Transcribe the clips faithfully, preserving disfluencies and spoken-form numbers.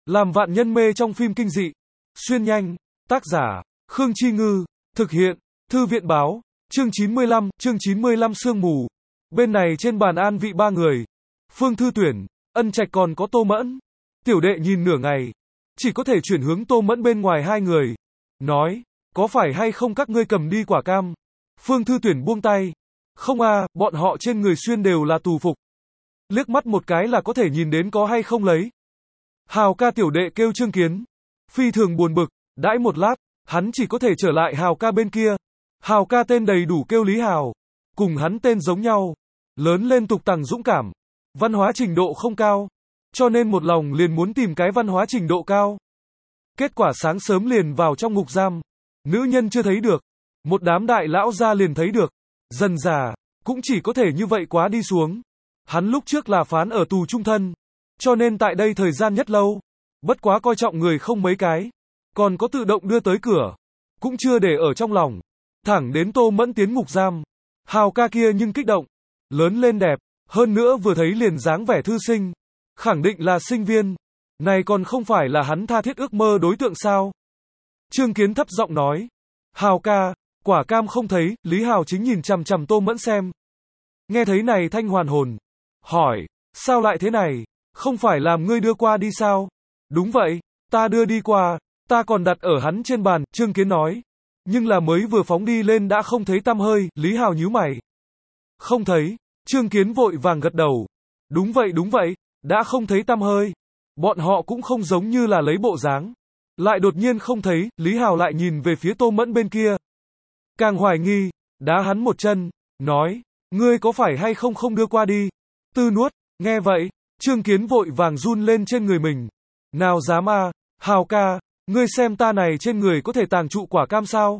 Làm vạn nhân mê trong phim kinh dị. Xuyên nhanh. Tác giả, Khương Chi Ngư. Thực hiện, Thư viện báo. Chương chín mươi lăm, chương chín mươi lăm sương mù. Bên này trên bàn an vị ba người. Phương Thư Tuyển, Ân Trạch còn có Tô Mẫn. Tiểu đệ nhìn nửa ngày. Chỉ có thể chuyển hướng Tô Mẫn bên ngoài hai người. Nói, có phải hay không các ngươi cầm đi quả cam? Phương Thư Tuyển buông tay. Không à, bọn họ trên người xuyên đều là tù phục. Liếc mắt một cái là có thể nhìn đến có hay không lấy. Hào ca tiểu đệ kêu Trương Kiến. Phi thường buồn bực, đãi một lát, hắn chỉ có thể trở lại Hào ca bên kia. Hào ca tên đầy đủ kêu Lý Hào. Cùng hắn tên giống nhau. Lớn lên tục tằng dũng cảm. Văn hóa trình độ không cao. Cho nên một lòng liền muốn tìm cái văn hóa trình độ cao. Kết quả sáng sớm liền vào trong ngục giam. Nữ nhân chưa thấy được. Một đám đại lão gia liền thấy được. Dần già, cũng chỉ có thể như vậy quá đi xuống. Hắn lúc trước là phán ở tù trung thân. Cho nên tại đây thời gian nhất lâu. Bất quá coi trọng người không mấy cái. Còn có tự động đưa tới cửa. Cũng chưa để ở trong lòng. Thẳng đến Tô Mẫn tiến ngục giam. Hào ca kia nhưng kích động. Lớn lên đẹp. Hơn nữa vừa thấy liền dáng vẻ thư sinh. Khẳng định là sinh viên. Này còn không phải là hắn tha thiết ước mơ đối tượng sao? Trương Kiến thấp giọng nói. Hào ca, quả cam không thấy, Lý Hào chính nhìn chằm chằm Tô Mẫn xem. Nghe thấy này thanh hoàn hồn. Hỏi, sao lại thế này? Không phải làm ngươi đưa qua đi sao? Đúng vậy, ta đưa đi qua, ta còn đặt ở hắn trên bàn, Trương Kiến nói. Nhưng là mới vừa phóng đi lên đã không thấy tăm hơi, Lý Hào nhíu mày. Không thấy, Trương Kiến vội vàng gật đầu. Đúng vậy đúng vậy, đã không thấy tăm hơi. Bọn họ cũng không giống như là lấy bộ dáng. Lại đột nhiên không thấy, Lý Hào lại nhìn về phía Tô Mẫn bên kia. Càng hoài nghi, đá hắn một chân, nói, ngươi có phải hay không không đưa qua đi. Tư nuốt, nghe vậy, Trương Kiến vội vàng run lên trên người mình. Nào dám a, Hào ca, ngươi xem ta này trên người có thể tàng trụ quả cam sao?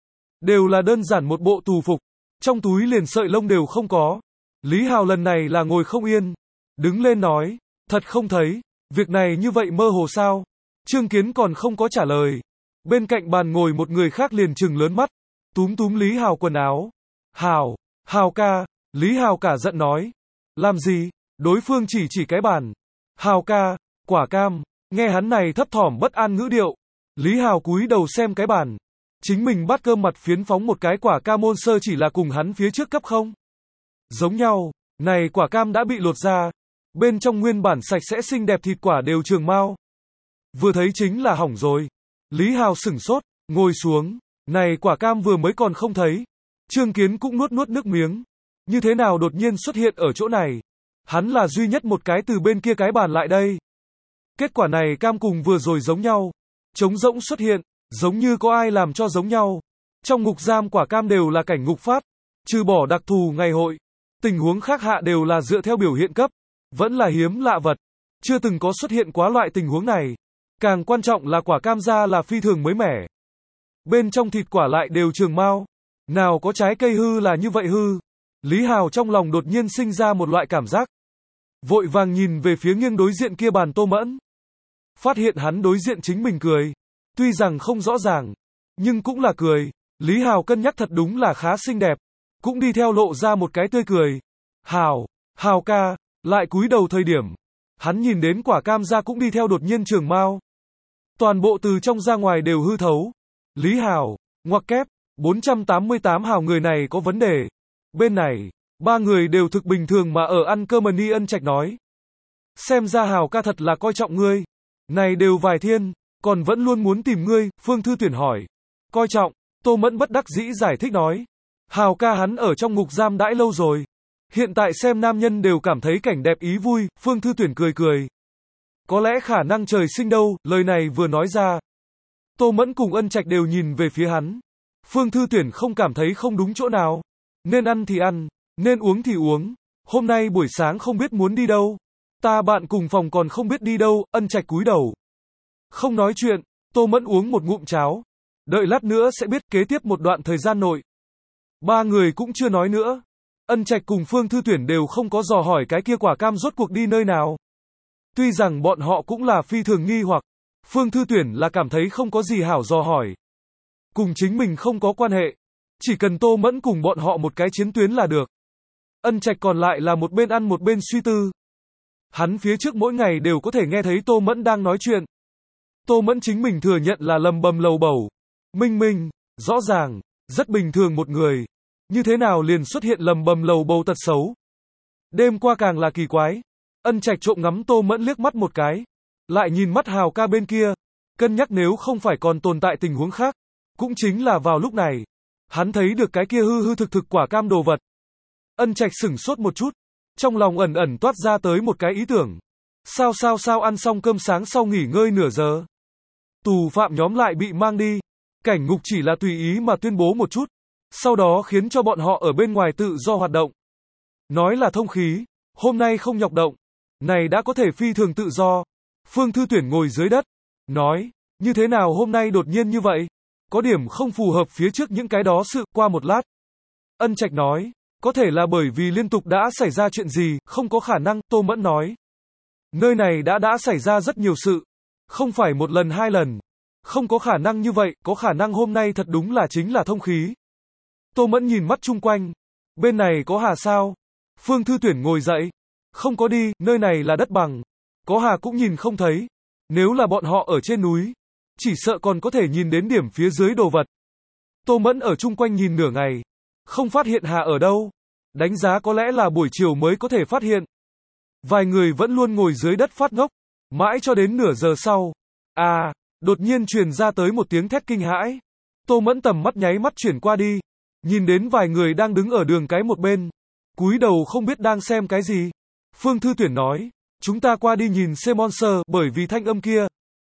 Đều là đơn giản một bộ tù phục, trong túi liền sợi lông đều không có. Lý Hào lần này là ngồi không yên, đứng lên nói, thật không thấy, việc này như vậy mơ hồ sao? Trương Kiến còn không có trả lời. Bên cạnh bàn ngồi một người khác liền trừng lớn mắt, túm túm Lý Hào quần áo. Hào, Hào ca, Lý Hào cả giận nói. Làm gì? Đối phương chỉ chỉ cái bàn. Hào ca, quả cam, nghe hắn này thấp thỏm bất an ngữ điệu. Lý Hào cúi đầu xem cái bàn. Chính mình bắt cơm mặt phiến phóng một cái quả cam môn sơ chỉ là cùng hắn phía trước cấp không? Giống nhau, này quả cam đã bị lột ra. Bên trong nguyên bản sạch sẽ xinh đẹp thịt quả đều trường mau. Vừa thấy chính là hỏng rồi. Lý Hào sửng sốt, ngồi xuống. Này quả cam vừa mới còn không thấy. Trương Kiến cũng nuốt nuốt nước miếng. Như thế nào đột nhiên xuất hiện ở chỗ này? Hắn là duy nhất một cái từ bên kia cái bàn lại đây. Kết quả này cam cùng vừa rồi giống nhau. Trống rỗng xuất hiện, giống như có ai làm cho giống nhau. Trong ngục giam quả cam đều là cảnh ngục phát. Trừ bỏ đặc thù ngày hội. Tình huống khác hạ đều là dựa theo biểu hiện cấp. Vẫn là hiếm lạ vật. Chưa từng có xuất hiện quá loại tình huống này. Càng quan trọng là quả cam ra là phi thường mới mẻ. Bên trong thịt quả lại đều trường mau. Nào có trái cây hư là như vậy hư. Lý Hào trong lòng đột nhiên sinh ra một loại cảm giác. Vội vàng nhìn về phía nghiêng đối diện kia bàn Tô Mẫn. Phát hiện hắn đối diện chính mình cười. Tuy rằng không rõ ràng, nhưng cũng là cười. Lý Hào cân nhắc thật đúng là khá xinh đẹp. Cũng đi theo lộ ra một cái tươi cười. Hào, Hào ca, lại cúi đầu thời điểm. Hắn nhìn đến quả cam ra cũng đi theo đột nhiên trường mau. Toàn bộ từ trong ra ngoài đều hư thấu. Lý Hào, ngoặc kép, bốn trăm tám mươi tám Hào người này có vấn đề. Bên này, ba người đều thực bình thường mà ở ăn cơm ni Ân Trạch nói. Xem ra Hào ca thật là coi trọng ngươi. Này đều vài thiên, còn vẫn luôn muốn tìm ngươi, Phương Thư Tuyển hỏi. Coi trọng, Tô Mẫn bất đắc dĩ giải thích nói. Hào ca hắn ở trong ngục giam đãi lâu rồi. Hiện tại xem nam nhân đều cảm thấy cảnh đẹp ý vui, Phương Thư Tuyển cười cười. Có lẽ khả năng trời sinh đâu, lời này vừa nói ra. Tô Mẫn cùng Ân Trạch đều nhìn về phía hắn. Phương Thư Tuyển không cảm thấy không đúng chỗ nào. Nên ăn thì ăn, nên uống thì uống. Hôm nay buổi sáng không biết muốn đi đâu. Ta bạn cùng phòng còn không biết đi đâu, Ân Trạch cúi đầu. Không nói chuyện, Tô Mẫn uống một ngụm cháo. Đợi lát nữa sẽ biết kế tiếp một đoạn thời gian nội. Ba người cũng chưa nói nữa. Ân Trạch cùng Phương Thư Tuyển đều không có dò hỏi cái kia quả cam rốt cuộc đi nơi nào. Tuy rằng bọn họ cũng là phi thường nghi hoặc. Phương Thư Tuyển là cảm thấy không có gì hảo dò hỏi. Cùng chính mình không có quan hệ. Chỉ cần Tô Mẫn cùng bọn họ một cái chiến tuyến là được. Ân Trạch còn lại là một bên ăn một bên suy tư. Hắn phía trước mỗi ngày đều có thể nghe thấy Tô Mẫn đang nói chuyện. Tô Mẫn chính mình thừa nhận là lầm bầm lầu bầu. Minh Minh, rõ ràng, rất bình thường một người. Như thế nào liền xuất hiện lầm bầm lầu bầu tật xấu. Đêm qua càng là kỳ quái. Ân Trạch trộm ngắm Tô Mẫn liếc mắt một cái. Lại nhìn mắt Hào ca bên kia. Cân nhắc nếu không phải còn tồn tại tình huống khác. Cũng chính là vào lúc này. Hắn thấy được cái kia hư hư thực thực quả cam đồ vật. Ân Trạch sửng sốt một chút. Trong lòng ẩn ẩn toát ra tới một cái ý tưởng. Sao sao sao ăn xong cơm sáng sau nghỉ ngơi nửa giờ. Tù phạm nhóm lại bị mang đi. Cảnh ngục chỉ là tùy ý mà tuyên bố một chút. Sau đó khiến cho bọn họ ở bên ngoài tự do hoạt động. Nói là thông khí. Hôm nay không nhọc động. Này đã có thể phi thường tự do. Phương Thư Tuyển ngồi dưới đất. Nói. Như thế nào hôm nay đột nhiên như vậy? Có điểm không phù hợp phía trước những cái đó sự. Qua một lát. Ân Trạch nói. Có thể là bởi vì liên tục đã xảy ra chuyện gì. Không có khả năng. Tô Mẫn nói. Nơi này đã đã xảy ra rất nhiều sự. Không phải một lần hai lần. Không có khả năng như vậy. Có khả năng hôm nay thật đúng là chính là thông khí. Tô Mẫn nhìn mắt chung quanh. Bên này có hà sao? Phương Thư Tuyển ngồi dậy. Không có đi, nơi này là đất bằng. Có hà cũng nhìn không thấy. Nếu là bọn họ ở trên núi, chỉ sợ còn có thể nhìn đến điểm phía dưới đồ vật. Tô Mẫn ở chung quanh nhìn nửa ngày. Không phát hiện hà ở đâu. Đánh giá có lẽ là buổi chiều mới có thể phát hiện. Vài người vẫn luôn ngồi dưới đất phát ngốc. Mãi cho đến nửa giờ sau. À, đột nhiên truyền ra tới một tiếng thét kinh hãi. Tô Mẫn tầm mắt nháy mắt chuyển qua đi. Nhìn đến vài người đang đứng ở đường cái một bên. Cúi đầu không biết đang xem cái gì. Phương Thư Tuyển nói. Chúng ta qua đi nhìn xem monster bởi vì thanh âm kia.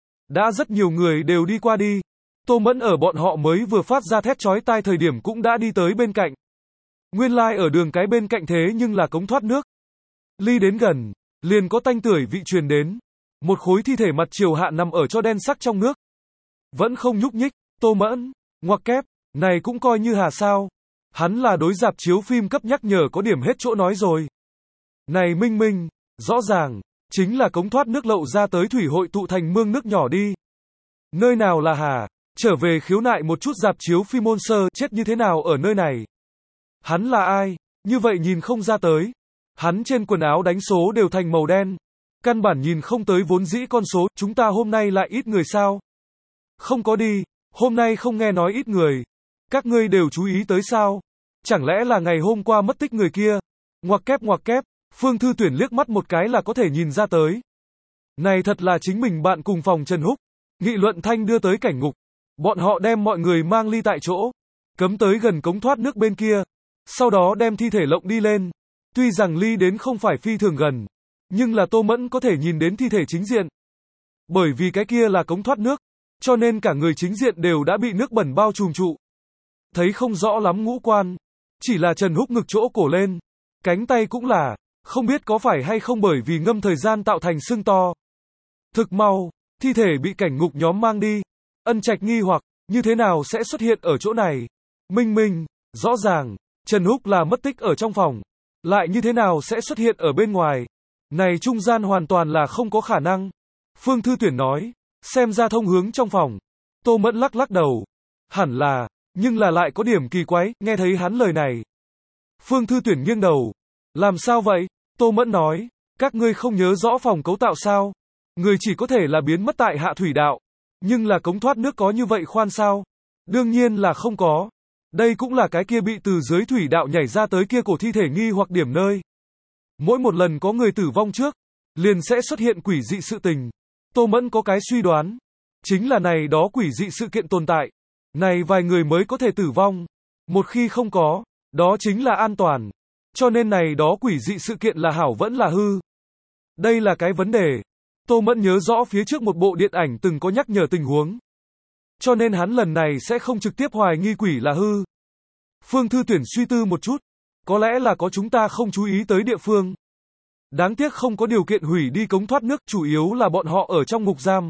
Đã rất nhiều người đều đi qua đi. Tô Mẫn ở bọn họ mới vừa phát ra thét chói tai thời điểm cũng đã đi tới bên cạnh. Nguyên lai like ở đường cái bên cạnh thế nhưng là cống thoát nước. Ly đến gần. Liền có tanh tưởi vị truyền đến. Một khối thi thể mặt chiều hạ nằm ở cho đen sắc trong nước. Vẫn không nhúc nhích. Tô Mẫn. Ngoặc kép. Này cũng coi như hà sao. Hắn là đối dạp chiếu phim cấp nhắc nhở có điểm hết chỗ nói rồi. Này Minh Minh. Rõ ràng. Chính là cống thoát nước lậu ra tới thủy hội tụ thành mương nước nhỏ đi. Nơi nào là hà. Trở về khiếu nại một chút dạp chiếu phim môn sơ chết như thế nào ở nơi này. Hắn là ai. Như vậy nhìn không ra tới. Hắn trên quần áo đánh số đều thành màu đen. Căn bản nhìn không tới vốn dĩ con số. Chúng ta hôm nay lại ít người sao. Không có đi. Hôm nay không nghe nói ít người. Các ngươi đều chú ý tới sao? Chẳng lẽ là ngày hôm qua mất tích người kia? Ngoặc kép ngoặc kép. Phương Thư Tuyển liếc mắt một cái là có thể nhìn ra tới. Này thật là chính mình bạn cùng phòng Trần Húc. Nghị luận thanh đưa tới cảnh ngục. Bọn họ đem mọi người mang ly tại chỗ. Cấm tới gần cống thoát nước bên kia. Sau đó đem thi thể lộng đi lên. Tuy rằng ly đến không phải phi thường gần. Nhưng là Tô Mẫn có thể nhìn đến thi thể chính diện. Bởi vì cái kia là cống thoát nước. Cho nên cả người chính diện đều đã bị nước bẩn bao trùm trụ. Thấy không rõ lắm ngũ quan. Chỉ là Trần Húc ngực chỗ cổ lên. Cánh tay cũng là. Không biết có phải hay không bởi vì ngâm thời gian tạo thành sưng to. Thực mau. Thi thể bị cảnh ngục nhóm mang đi. Ân Trạch nghi hoặc. Như thế nào sẽ xuất hiện ở chỗ này. Minh Minh. Rõ ràng. Trần Húc là mất tích ở trong phòng. Lại như thế nào sẽ xuất hiện ở bên ngoài. Này trung gian hoàn toàn là không có khả năng. Phương Thư Tuyển nói. Xem ra thông hướng trong phòng. Tô Mẫn lắc lắc đầu. Hẳn là. Nhưng là lại có điểm kỳ quái. Nghe thấy hắn lời này. Phương Thư Tuyển nghiêng đầu. Làm sao vậy? Tô Mẫn nói. Các ngươi không nhớ rõ phòng cấu tạo sao? Người chỉ có thể là biến mất tại hạ thủy đạo. Nhưng là cống thoát nước có như vậy khoan sao? Đương nhiên là không có. Đây cũng là cái kia bị từ dưới thủy đạo nhảy ra tới kia cổ thi thể nghi hoặc điểm nơi. Mỗi một lần có người tử vong trước, liền sẽ xuất hiện quỷ dị sự tình. Tô Mẫn có cái suy đoán. Chính là này đó quỷ dị sự kiện tồn tại. Này vài người mới có thể tử vong. Một khi không có, đó chính là an toàn. Cho nên này đó quỷ dị sự kiện là hảo vẫn là hư. Đây là cái vấn đề. Tô Mẫn nhớ rõ phía trước một bộ điện ảnh từng có nhắc nhở tình huống. Cho nên hắn lần này sẽ không trực tiếp hoài nghi quỷ là hư. Phương Thư Tuyển suy tư một chút. Có lẽ là có chúng ta không chú ý tới địa phương. Đáng tiếc không có điều kiện hủy đi cống thoát nước, chủ yếu là bọn họ ở trong ngục giam.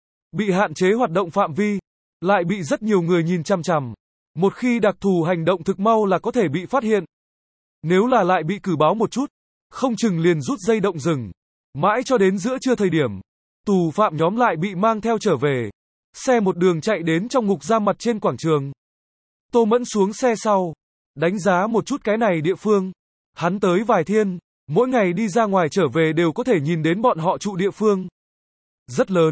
Bị hạn chế hoạt động phạm vi. Lại bị rất nhiều người nhìn chằm chằm. Một khi đặc thù hành động thực mau là có thể bị phát hiện. Nếu là lại bị cử báo một chút, không chừng liền rút dây động rừng. Mãi cho đến giữa trưa thời điểm, tù phạm nhóm lại bị mang theo trở về. Xe một đường chạy đến trong ngục giam mặt trên quảng trường. Tô Mẫn xuống xe sau, đánh giá một chút cái này địa phương. Hắn tới vài thiên, mỗi ngày đi ra ngoài trở về đều có thể nhìn đến bọn họ trụ địa phương. Rất lớn,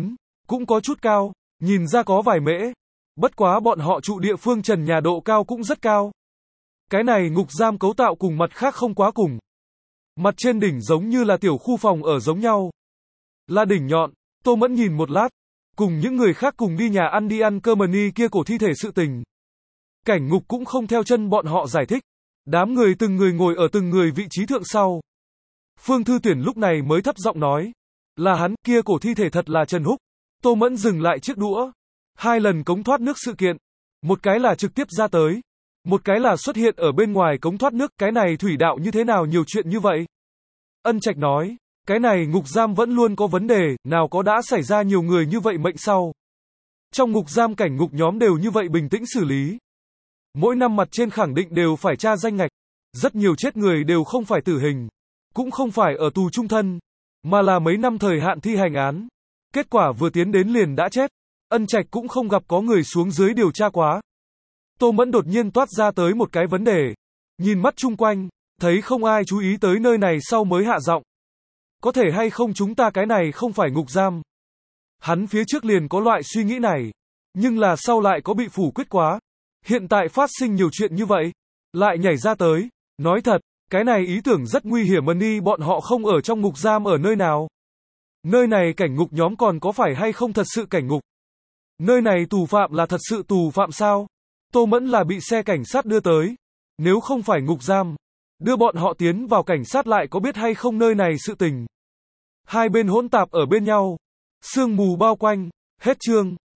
cũng có chút cao, nhìn ra có vài mễ. Bất quá bọn họ trụ địa phương trần nhà độ cao cũng rất cao. Cái này ngục giam cấu tạo cùng mặt khác không quá cùng. Mặt trên đỉnh giống như là tiểu khu phòng ở giống nhau. Là đỉnh nhọn, Tô Mẫn nhìn một lát, cùng những người khác cùng đi nhà ăn đi ăn cơm ni kia cổ thi thể sự tình. Cảnh ngục cũng không theo chân bọn họ giải thích. Đám người từng người ngồi ở từng người vị trí thượng sau. Phương Thư Tuyển lúc này mới thấp giọng nói. Là hắn, kia cổ thi thể thật là Trần Húc. Tô Mẫn dừng lại chiếc đũa. Hai lần cống thoát nước sự kiện. Một cái là trực tiếp ra tới. Một cái là xuất hiện ở bên ngoài cống thoát nước. Cái này thủy đạo như thế nào nhiều chuyện như vậy? Ân Trạch nói. Cái này ngục giam vẫn luôn có vấn đề, nào có đã xảy ra nhiều người như vậy mệnh sau. Trong ngục giam cảnh ngục nhóm đều như vậy bình tĩnh xử lý. Mỗi năm mặt trên khẳng định đều phải tra danh ngạch. Rất nhiều chết người đều không phải tử hình. Cũng không phải ở tù trung thân. Mà là mấy năm thời hạn thi hành án. Kết quả vừa tiến đến liền đã chết. Ân Trạch cũng không gặp có người xuống dưới điều tra quá. Tô Mẫn đột nhiên toát ra tới một cái vấn đề. Nhìn mắt chung quanh, thấy không ai chú ý tới nơi này sau mới hạ giọng. Có thể hay không chúng ta cái này không phải ngục giam. Hắn phía trước liền có loại suy nghĩ này. Nhưng là sau lại có bị phủ quyết quá. Hiện tại phát sinh nhiều chuyện như vậy. Lại nhảy ra tới. Nói thật, cái này ý tưởng rất nguy hiểm, ni bọn họ không ở trong ngục giam ở nơi nào. Nơi này cảnh ngục nhóm còn có phải hay không thật sự cảnh ngục. Nơi này tù phạm là thật sự tù phạm sao? Tô Mẫn là bị xe cảnh sát đưa tới. Nếu không phải ngục giam, đưa bọn họ tiến vào cảnh sát lại có biết hay không nơi này sự tình. Hai bên hỗn tạp ở bên nhau. Sương mù bao quanh. Hết chương.